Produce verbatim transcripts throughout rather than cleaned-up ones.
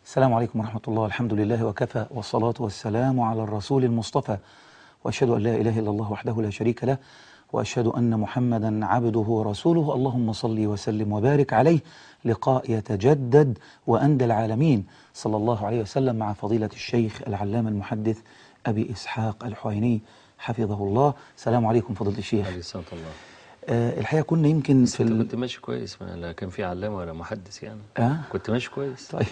السلام عليكم ورحمة الله. الحمد لله وكفى، والصلاة والسلام على الرسول المصطفى، وأشهد أن لا إله إلا الله وحده لا شريك له، وأشهد أن محمدا عبده ورسوله. اللهم صل وسلم وبارك عليه. لقاء يتجدد وأندى العالمين، صلى الله عليه وسلم، مع فضيلة الشيخ العلامة المحدث أبي إسحاق الحويني حفظه الله. السلام عليكم فضيلة الشيخ. عليه الصلاة والله. آه الحقيقة كنا يمكن في انت ال... كنت ماشي كويس، ما لا كان في علامة ولا محدث يعني. آه؟ كنت ماشي كويس. طيب.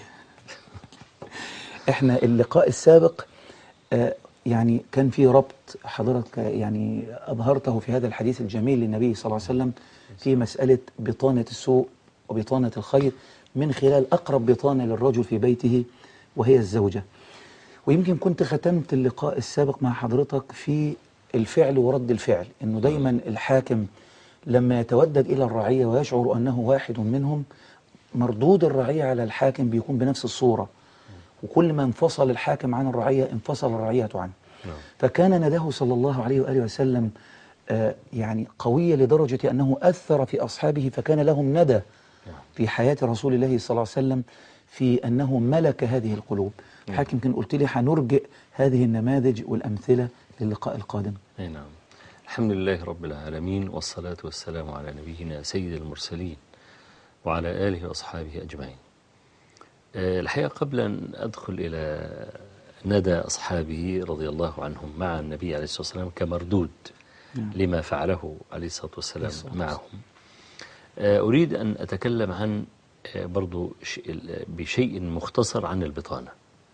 احنا اللقاء السابق آه يعني كان في ربط حضرتك يعني أظهرته في هذا الحديث الجميل للنبي صلى الله عليه وسلم في مسألة بطانة السوء وبطانة الخير من خلال أقرب بطانة للرجل في بيته وهي الزوجة. ويمكن كنت ختمت اللقاء السابق مع حضرتك في الفعل ورد الفعل، إنه دايما الحاكم لما يتودد إلى الرعية ويشعر أنه واحد منهم، مردود الرعية على الحاكم بيكون بنفس الصورة، وكل ما انفصل الحاكم عن الرعية انفصل الرعية عنه. فكان نداه صلى الله عليه وآله وسلم آه يعني قوية لدرجة أنه أثر في أصحابه، فكان لهم ندى في حياة رسول الله صلى الله عليه وسلم في أنه ملك هذه القلوب. حاكم كان قلت لي هنرجئ هذه النماذج والأمثلة للقاء القادم. أي نعم. الحمد لله رب العالمين، والصلاة والسلام على نبينا سيد المرسلين وعلى آله وأصحابه أجمعين. أه الحقيقة قبل أن أدخل إلى ندى أصحابه رضي الله عنهم مع النبي عليه الصلاة والسلام كمردود لما فعله عليه الصلاة والسلام معهم، أه أريد أن أتكلم عن أه برضو بشيء مختصر عن البطانة.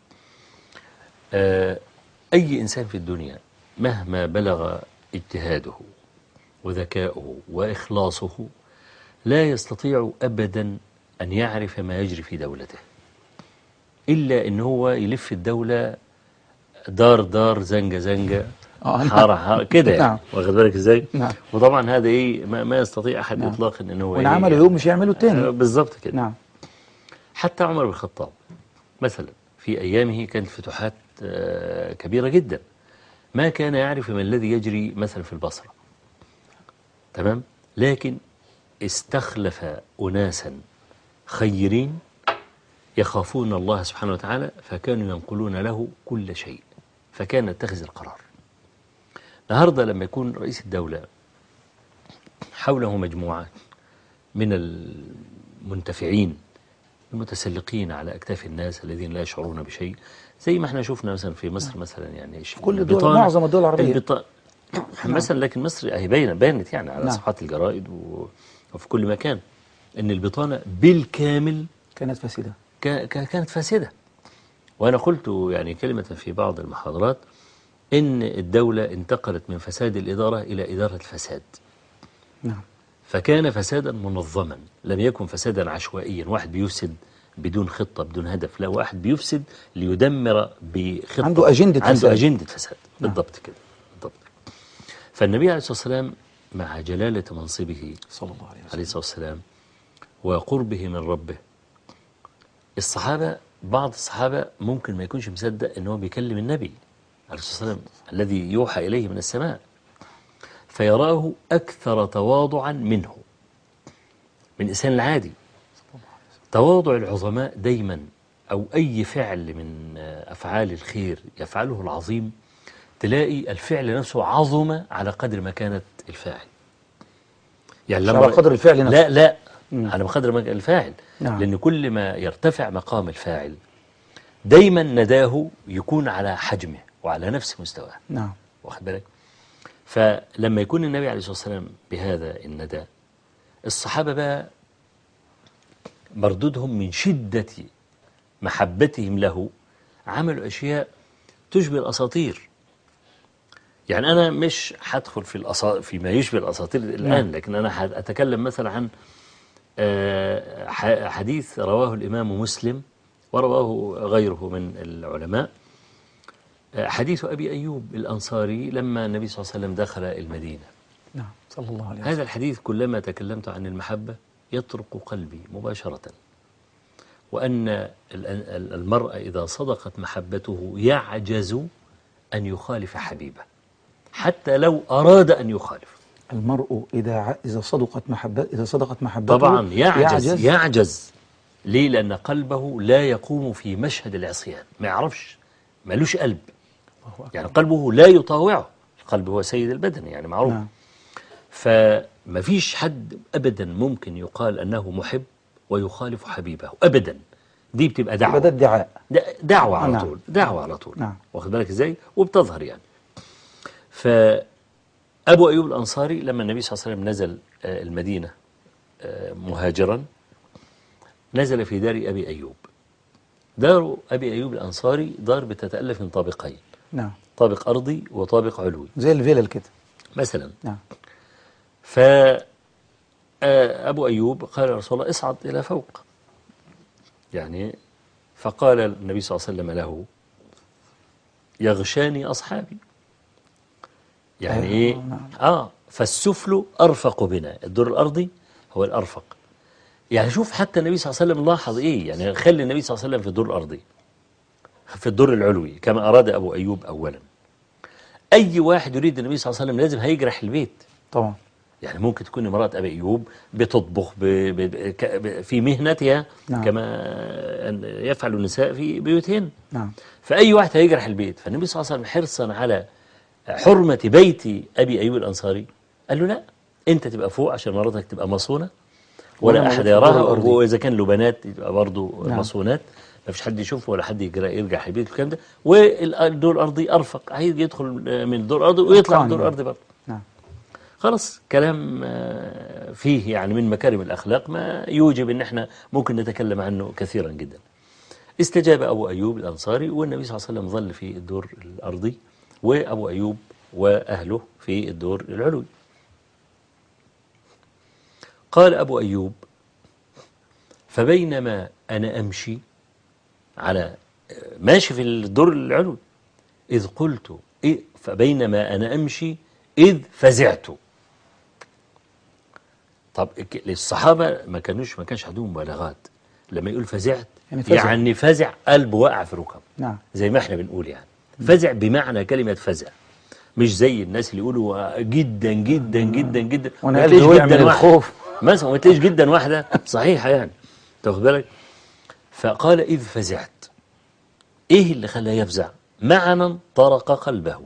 أه أي إنسان في الدنيا مهما بلغ اجتهاده وذكاؤه وإخلاصه لا يستطيع أبدا أن يعرف ما يجري في دولته، إلا أن هو يلف الدولة دار دار زنجة زنجة حارة حارة كده يعني. نعم. واخد بالك إزاي؟ نعم. وطبعا هذا إيه ما, ما يستطيع أحد نعم. إطلاقا أن هو وإن عملوا يوم مش يعملوا التاني. آه بالضبط كده. نعم. حتى عمر بن الخطاب مثلا في أيامه كانت فتوحات آه كبيرة جدا، ما كان يعرف ما الذي يجري مثلا في البصرة، تمام، لكن استخلف أناسا خيرين يخافون الله سبحانه وتعالى، فكانوا ينقلون له كل شيء، فكان يتخذ القرار. النهاردة لما يكون رئيس الدولة حوله مجموعة من المنتفعين المتسلقين على أكتاف الناس الذين لا يشعرون بشيء، زي ما احنا شفنا مثلا في مصر مثلا، يعني كل الدول، معظم الدول العربية مثلا، لكن مصر هي بينت بينت يعني على نعم. صفحات الجرائد وفي كل مكان ان البطانة بالكامل كانت فاسدة كانت فاسدة. وأنا قلت يعني كلمة في بعض المحاضرات إن الدولة انتقلت من فساد الإدارة إلى إدارة الفساد. نعم. فكان فسادا منظما، لم يكن فسادا عشوائيا، واحد بيفسد بدون خطة بدون هدف، لا، واحد بيفسد ليدمر بخطة، عنده أجندة عنده فساد. أجندة فساد. نعم. بالضبط كده بالضبط. فالنبي عليه الصلاة والسلام مع جلالة منصبه صلى الله عليه وسلم عليه الصلاة والسلام وقربه من ربه، الصحابة بعض الصحابة ممكن ما يكونش مصدق ان هو بيكلم النبي عليه الصلاة والسلام الذي يوحى إليه من السماء، فيراه أكثر تواضعا منه من الإنسان العادي. تواضع العظماء دايما، أو أي فعل من أفعال الخير يفعله العظيم، تلاقي الفعل نفسه عظم على قدر ما كانت الفاعل، يعني لما على قدر الفعل نفسه، لا لا مم. على قدر ما الفاعل. نعم. لأن كل ما يرتفع مقام الفاعل دايما نداه يكون على حجمه وعلى نفس مستواه. نعم. واخد بالك؟ فلما يكون النبي عليه الصلاة والسلام بهذا النداء، الصحابة بقى مردودهم من شدة محبتهم له عملوا أشياء تشبه الأساطير. يعني أنا مش هدخل في الأسا... فيما يشبه الأساطير الآن، نعم. لكن أنا أتكلم مثلا عن حديث رواه الإمام مسلم ورواه غيره من العلماء، حديث أبي أيوب الأنصاري لما النبي صلى الله عليه وسلم دخل المدينة. نعم صلى الله عليه وسلم. هذا الحديث كلما تكلمت عن المحبة يطرق قلبي مباشرة، وأن المرء إذا صدقت محبته يعجز أن يخالف حبيبه حتى لو أراد أن يخالف. المرء إذا إذا صدقت محبته إذا صدقت محبته طبعا يعجز يعجز, يعجز ليه؟ لأن قلبه لا يقوم في مشهد العصيان، ما يعرفش، ملوش قلب، يعني قلبه لا يطاوعه. القلب هو سيد البدن يعني معروف. نعم. فما فيش حد أبدا ممكن يقال أنه محب ويخالف حبيبه أبدا. دي بتبقى دعوة، يبقى ده ادعاء. دعوة على نعم. طول، دعوة على طول. نعم. واخد بالك ازاي؟ وبتظهر يعني. فأبو أيوب الأنصاري لما النبي صلى الله عليه وسلم نزل المدينة مهاجرا، نزل في دار أبي أيوب. دار أبي أيوب الأنصاري دار بتتألف من طابقين. نعم. طابق أرضي وطابق علوي زي الفيلل كده مثلا. نعم. فأبو أيوب قال يا رسول الله اصعد إلى فوق يعني. فقال النبي صلى الله عليه وسلم له يغشاني أصحابي يعني آه، إيه نعم. آه فالسفل أرفق بنا، الدور الأرضي هو الأرفق. يعني شوف حتى النبي صلى الله عليه وسلم لاحظ إيه، يعني خلي النبي صلى الله عليه وسلم في الدور الأرضي، في الدور العلوي كما أراد أبو أيوب أولا. أي واحد يريد النبي صلى الله عليه وسلم لازم هيجرح البيت طبعا. يعني. ممكن تكون امرأة أبي أيوب بتطبخ ب... ب... ب... في مهنتها. نعم. كما يفعل النساء في بيوتهن. نعم. فأي واحد هيجرح البيت. فالنبي صلى الله عليه وسلم حرصا على حرمة بيت أبي أيوب الأنصاري قال له لا، أنت تبقى فوق عشان مراتك تبقى مصونة ولا أحد يراها، وإذا كان له بنات يبقى برضه نعم. مصونات، ما فيش حد يشوفه ولا حد يرجع البيت والكلام ده. والدور الأرضي أرفق، عايز يدخل من الدور الأرضي ويطلع من الدور الأرضي برضه. نعم. خلاص كلام فيه يعني من مكارم الأخلاق ما يوجب أن احنا ممكن نتكلم عنه كثيرا جدا. استجاب أبو أيوب الأنصاري، والنبي صلى الله عليه وسلم ظل في الدور الأرضي، وأبو أيوب وأهله في الدور العلوي. قال أبو أيوب فبينما أنا أمشي على ماشي في الدور العلوي إذ قلت إيه فبينما أنا أمشي إذ فزعت. طب الصحابة ما كانوش ما كانش عندهم مبالغات. لما يقول فزعت يعني فزع, يعني فزع قلبه وقع في ركب. نعم. زي ما احنا بنقول يعني فزع بمعنى كلمة فزع، مش زي الناس اللي يقولوا جدا جدا جدا جدا وانا قلبي وقع من الخوف مثلا، ما تلاقيش جدا واحدة صحيحة يعني تاخد بالك. فقال إذ فزعت، إيه اللي خلاه يفزع؟ معنى طرق قلبه.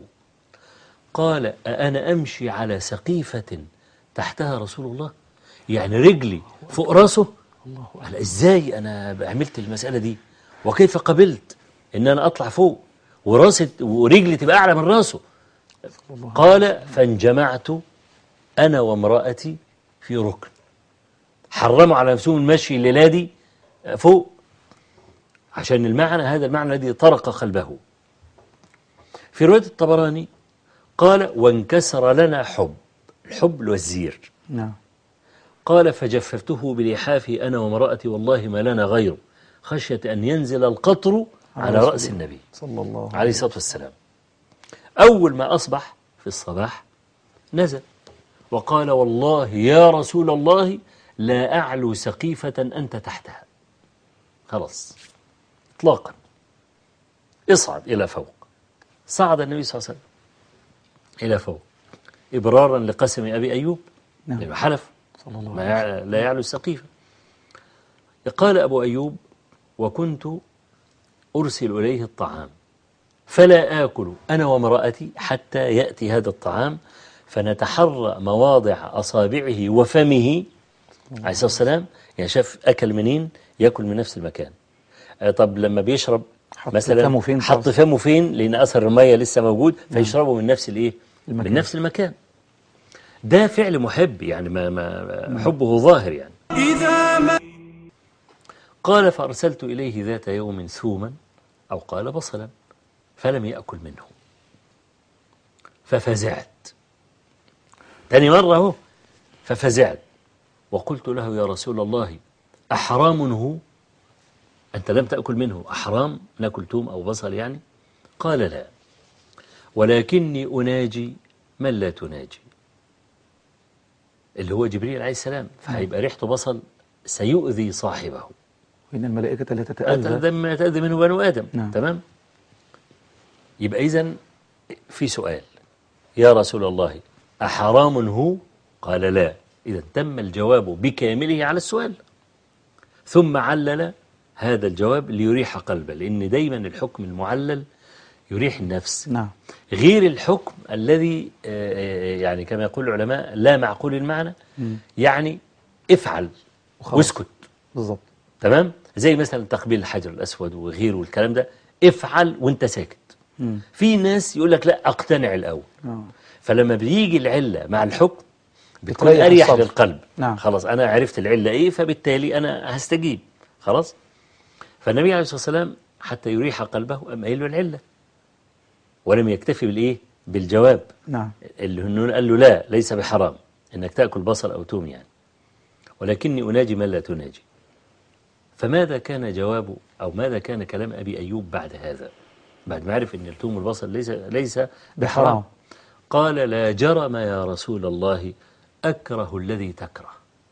قال أنا أمشي على سقيفة تحتها رسول الله، يعني رجلي فوق راسه. قال إزاي أنا عملت المسألة دي، وكيف قبلت إن أنا أطلع فوق وراسي ورجلي تبقى أعلى من راسه. قال فانجمعت أنا وامرأتي في ركن، حرموا على نفسهم المشي الليلة دي فوق عشان المعنى هذا، المعنى الذي طرق قلبه. في رواية الطبراني قال وانكسر لنا حب، الحب والزير. نعم. قال فجففته بلحافي أنا وامرأتي والله ما لنا غيره خشية أن ينزل القطر على رأس النبي صلى الله عليه الصلاة والسلام. أول ما أصبح في الصباح نزل وقال والله يا رسول الله لا أعلو سقيفة أنت تحتها. خلاص اطلاقا، اصعد إلى فوق. صعد النبي صلى الله عليه وسلم إلى فوق إبرارا لقسم أبي أيوب. نعم. لأنه حلف صلى الله عليه وسلم لا يعلو السقيفة. قال أبو أيوب وكنت أرسل إليه الطعام فلا آكل أنا وامرأتي حتى يأتي هذا الطعام فنتحرى مواضع أصابعه وفمه عليه الصلاة والسلام. يعني شاف أكل منين يأكل من نفس المكان. طب لما بيشرب حط مثلا فمه فين حط فمه فين لأن أثر المية لسه موجود فيشربه من نفس الإيه المكان. من نفس المكان. ده فعل محب يعني ما ما حبه ظاهر يعني. إذا ما قال فأرسلت إليه ذات يوم ثوما أو قال بصلا فلم يأكل منه ففزعت. تاني مرة هو ففزعت وقلت له يا رسول الله أحرام هو أنت لم تأكل منه؟ أحرام ناكل توم أو بصل يعني؟ قال لا ولكني أناجي من لا تناجي، اللي هو جبريل عليه السلام، فهيبقى ريحته بصل سيؤذي صاحبه. وإن الملائكة لا تتأذى أتأذى يتأذى منه بنو آدم. نعم. تمام. يبقى إذن في سؤال يا رسول الله أحرام هو؟ قال لا. إذا تم الجواب بكامله على السؤال. ثم علل هذا الجواب ليريح قلبه، لأن دايما الحكم المعلل يريح النفس، نعم. غير الحكم الذي آه، يعني كما يقول العلماء لا معقول المعنى، مم. يعني افعل وخلاص. واسكت. بالظبط. تمام، زي مثلا تقبيل الحجر الأسود وغيره والكلام ده، افعل وانت ساكت. مم. في ناس يقول لك لا اقتنع الأول، آه. فلما بيجي العلة مع الحكم بتكون بتريح أريح الصدر. للقلب. نعم. خلاص أنا عرفت العلة إيه، فبالتالي أنا هستجيب. خلاص. فالنبي عليه الصلاة والسلام حتى يريح قلبه أم قايل له العلة، ولم يكتفي بالإيه؟ بالجواب. نعم. اللي هنون قال له لا، ليس بحرام إنك تأكل بصل أو توم يعني، ولكني أناجي من لا تناجي. فماذا كان جوابه أو ماذا كان كلام أبي أيوب بعد هذا، بعد ما عرف أن التوم والبصل ليس ليس بحرام؟ بحرام. قال لا جرم يا رسول الله أكره الذي تكره.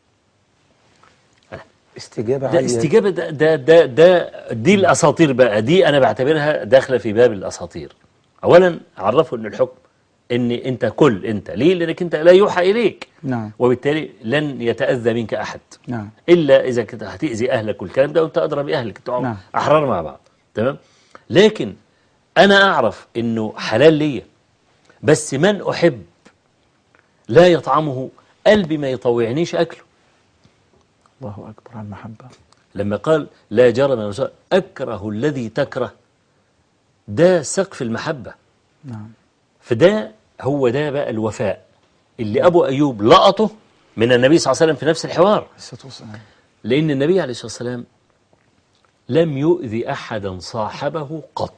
استجابة ده عالية. استجابة، ده, ده, ده, ده دي الأساطير بقى، دي أنا بعتبرها داخلة في باب الأساطير. أولا عرفوا أن الحكم أن أنت كل أنت ليه، لأنك أنت لا يوحى إليك، نعم. وبالتالي لن يتأذى منك أحد، نعم. إلا إذا كنت هتأذي أهلك والكلام ده، وأنت أدرى بأهلك، أنتوا نعم. أحرار مع بعض. تمام. لكن أنا أعرف أنه حلال ليا، بس من أحب لا يطعمه، قلبي ما يطوعنيش أكله. الله أكبر على المحبة. لما قال لا جرم يا رسول أكره الذي تكره، ده سقف المحبة. نعم. فده هو ده بقى الوفاء اللي أبو أيوب لقطه من النبي صلى الله عليه وسلم في نفس الحوار. لأن النبي عليه الصلاة والسلام لم يؤذي أحدا صاحبه قط.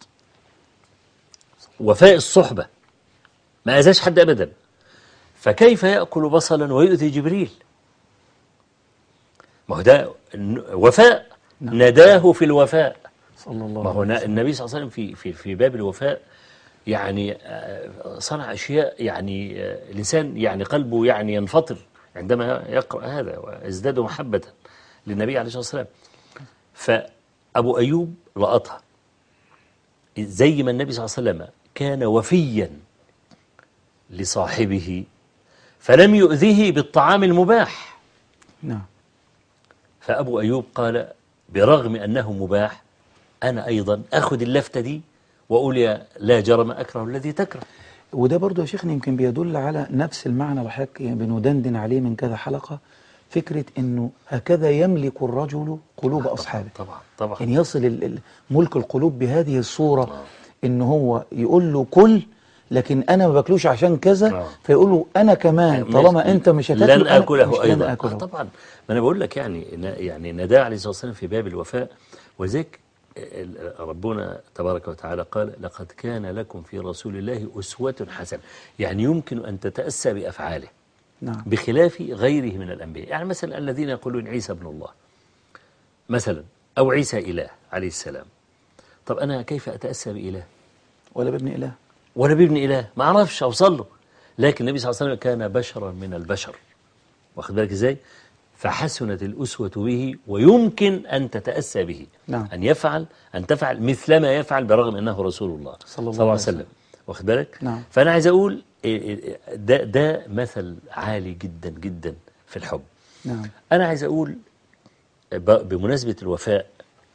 وفاء الصحبة، ما أذاش حد أبدا. فكيف يأكل بصلا ويؤذي جبريل؟ ما هو ده وفاء. نعم. نداه في الوفاء صلى الله ما هو عليه وسلم. النبي صلى الله عليه وسلم في في في باب الوفاء يعني صنع أشياء، يعني الإنسان يعني قلبه يعني ينفطر عندما يقرأ هذا، ويزداد محبة للنبي عليه الصلاة والسلام. فأبو أيوب لقطها زي ما النبي صلى الله عليه وسلم كان وفيا لصاحبه، فلم يؤذيه بالطعام المباح. نعم. فأبو أيوب قال برغم أنه مباح، أنا أيضا أخذ اللفتة دي وأقول يا لا جرم أكره الذي تكره. وده برضو يا شيخنا يمكن بيدل على نفس المعنى اللي حضرتك بندندن عليه من كذا حلقة، فكرة أنه هكذا يملك الرجل قلوب طبعا أصحابه. طبعا طبعا. يعني يصل ال- ال- ملك القلوب بهذه الصورة، أنه هو يقول له كل، لكن أنا ما باكلوش عشان كذا، آه. فيقول له أنا كمان طالما أنت مش هتاكله لن أنا أكله مش أيضا. لن أكله. آه طبعا. ما أنا بقول لك يعني يعني نداء عليه الصلاة والسلام في باب الوفاء. وذلك ربنا تبارك وتعالى قال لقد كان لكم في رسول الله أسوة حسنة، يعني يمكن أن تتأسى بأفعاله. نعم. بخلاف غيره من الأنبياء. يعني مثلا الذين يقولون عيسى ابن الله مثلا، أو عيسى إله عليه السلام. طب أنا كيف أتأسى بإله ولا بابن إله ولا بابن إله؟ ما أعرفش أوصل له. لكن النبي صلى الله عليه وسلم كان بشرا من البشر، واخد بالك إزاي؟ فحسنت الأسوة به، ويمكن أن تتأسى به. نعم. أن يفعل أن تفعل مثل ما يفعل برغم أنه رسول الله صلى الله عليه عليه وسلم، واخد بالك؟ نعم. فأنا عايز أقول ده, ده مثل عالي جدا جدا في الحب. نعم. أنا عايز أقول بمناسبة الوفاء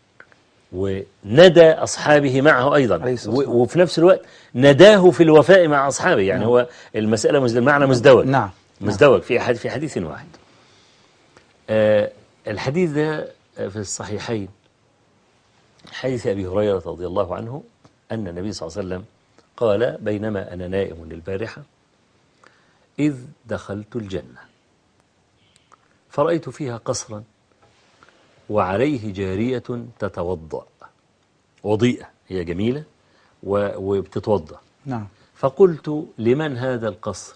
وندى أصحابه معه أيضا، وفي نفس الوقت نداه في الوفاء مع أصحابه. يعني نعم. هو المسألة مزد... معنى مزدوج. نعم. مزدوج في حديث في حديث واحد. آه الحديث ده في الصحيحين، حديث أبي هريرة رضي الله عنه أن النبي صلى الله عليه وسلم قال بينما أنا نائم البارحة إذ دخلت الجنة فرأيت فيها قصرا وعليه جارية تتوضأ، وضيئة هي جميلة وبتتوضأ. نعم. فقلت لمن هذا القصر؟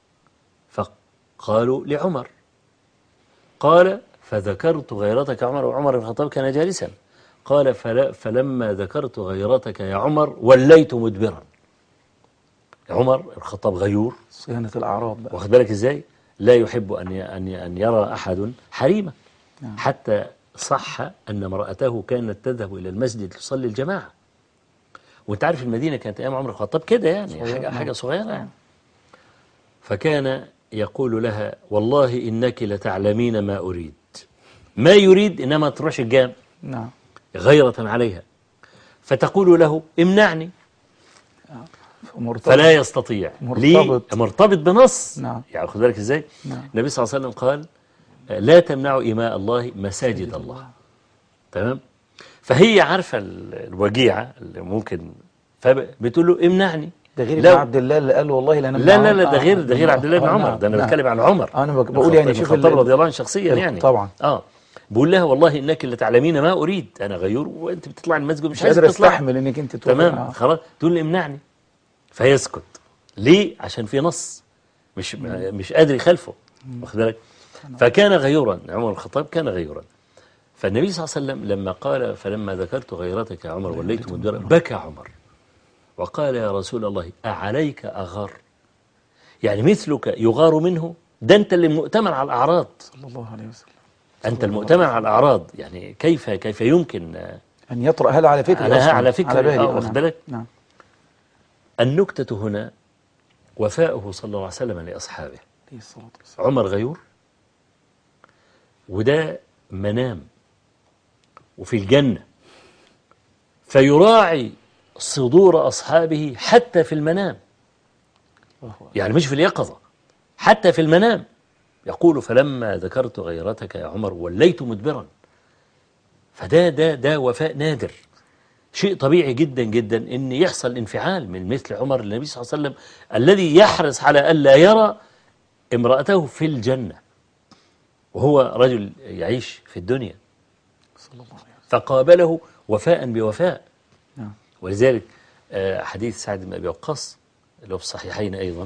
فقالوا لعمر. قال فذكرت غيرتك عمر، وعمر بن الخطاب كان جالسا. قال فلا فلما ذكرت غيرتك يا عمر وليت مدبرا. عمر الخطاب غيور، صيانة الأعراب بقى. واخد بالك ازاي؟ لا يحب أن أن أن يرى أحد حريمة. نعم. حتى صح أن امرأته كانت تذهب إلى المسجد تصلي الجماعة. وانت عارف المدينة كانت أيام عمر الخطاب كده يعني حاجة, حاجة صغيرة يعني. فكان يقول لها والله إنك لتعلمين ما أريد. ما يريد إنما تروحش الجامع نعم. غيرة عليها، فتقول له امنعني مرتبط. فلا يستطيع. ليه؟ مرتبط. مرتبط بنص. نعم. يعني خد بالك ازاي؟ نعم. النبي صلى الله عليه وسلم قال لا تمنعوا إماء الله مساجد الله. تمام؟ فهي عارفة الوجيعة اللي ممكن، فبتقول له امنعني. ده غير ابن لو عبد الله اللي قال والله لا لا لا لا ده غير ده غير عبد الله بن آه عمر، نعم. ده انا نعم. بتكلم عن عمر. انا بقول يعني شوف الخطاب رضي الله عنه شخصيا يعني طبعا. اه بقول لها والله انك لتعلمين ما اريد، انا غيور وانت بتطلع المسجد مش, مش عايز قادر تطلع. استحمل انك انت تروح. تمام آه. خلاص، تقول لي امنعني فيسكت. ليه؟ عشان في نص مش مش قادر يخالفه، واخد بالك؟ فكان غيورا، عمر بن الخطاب كان غيورا. فالنبي صلى الله عليه وسلم لما قال فلما ذكرت غيرتك يا عمر وليت مدبرا بكى عمر وقال يا رسول الله أعليك أغار؟ يعني مثلك يغار منه؟ ده أنت اللي مؤتمن على الأعراض صلى الله عليه وسلم. أنت المؤتمن على الأعراض، يعني كيف كيف يمكن أن يطرأ هذا على فكرة أنا على فكرة على بالي. آه واخد بالك؟ نعم. النكتة هنا وفاؤه صلى الله عليه وسلم لأصحابه. عمر غيور، وده منام وفي الجنة، فيراعي صدور أصحابه حتى في المنام، يعني مش في اليقظة، حتى في المنام. يقول فلما ذكرت غيرتك يا عمر وليت مدبرا. فده ده ده وفاء نادر. شيء طبيعي جدا جدا ان يحصل انفعال من مثل عمر للنبي صلى الله عليه وسلم الذي يحرص على ألا يرى امرأته في الجنة وهو رجل يعيش في الدنيا، صلى الله عليه وسلم. فقابله وفاء بوفاء. نعم. ولذلك حديث سعد بن أبي وقاص اللي هو في الصحيحين أيضا،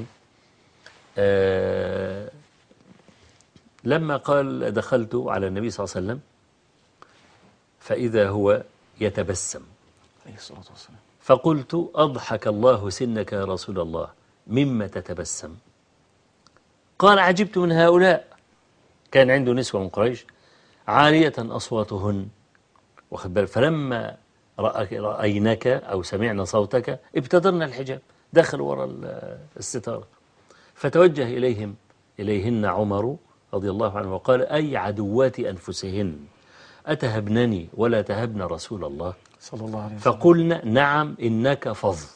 لما قال دخلت على النبي صلى الله عليه وسلم فإذا هو يتبسم عليه الصلاة والسلام، فقلت أضحك الله سنك يا رسول الله مما تتبسم؟ قال عجبت من هؤلاء، كان عنده نسوة من قريش عالية أصواتهن، واخد بالك، فلما رأيناك أو سمعنا صوتك ابتدرنا الحجاب، دخلوا وراء الستارة، فتوجه إليهم إليهن عمر رضي الله عنه وقال أي عدوات أنفسهن أتهبنني ولا تهبن رسول الله؟ صلى الله عليه وسلم. فقلنا نعم إنك فظ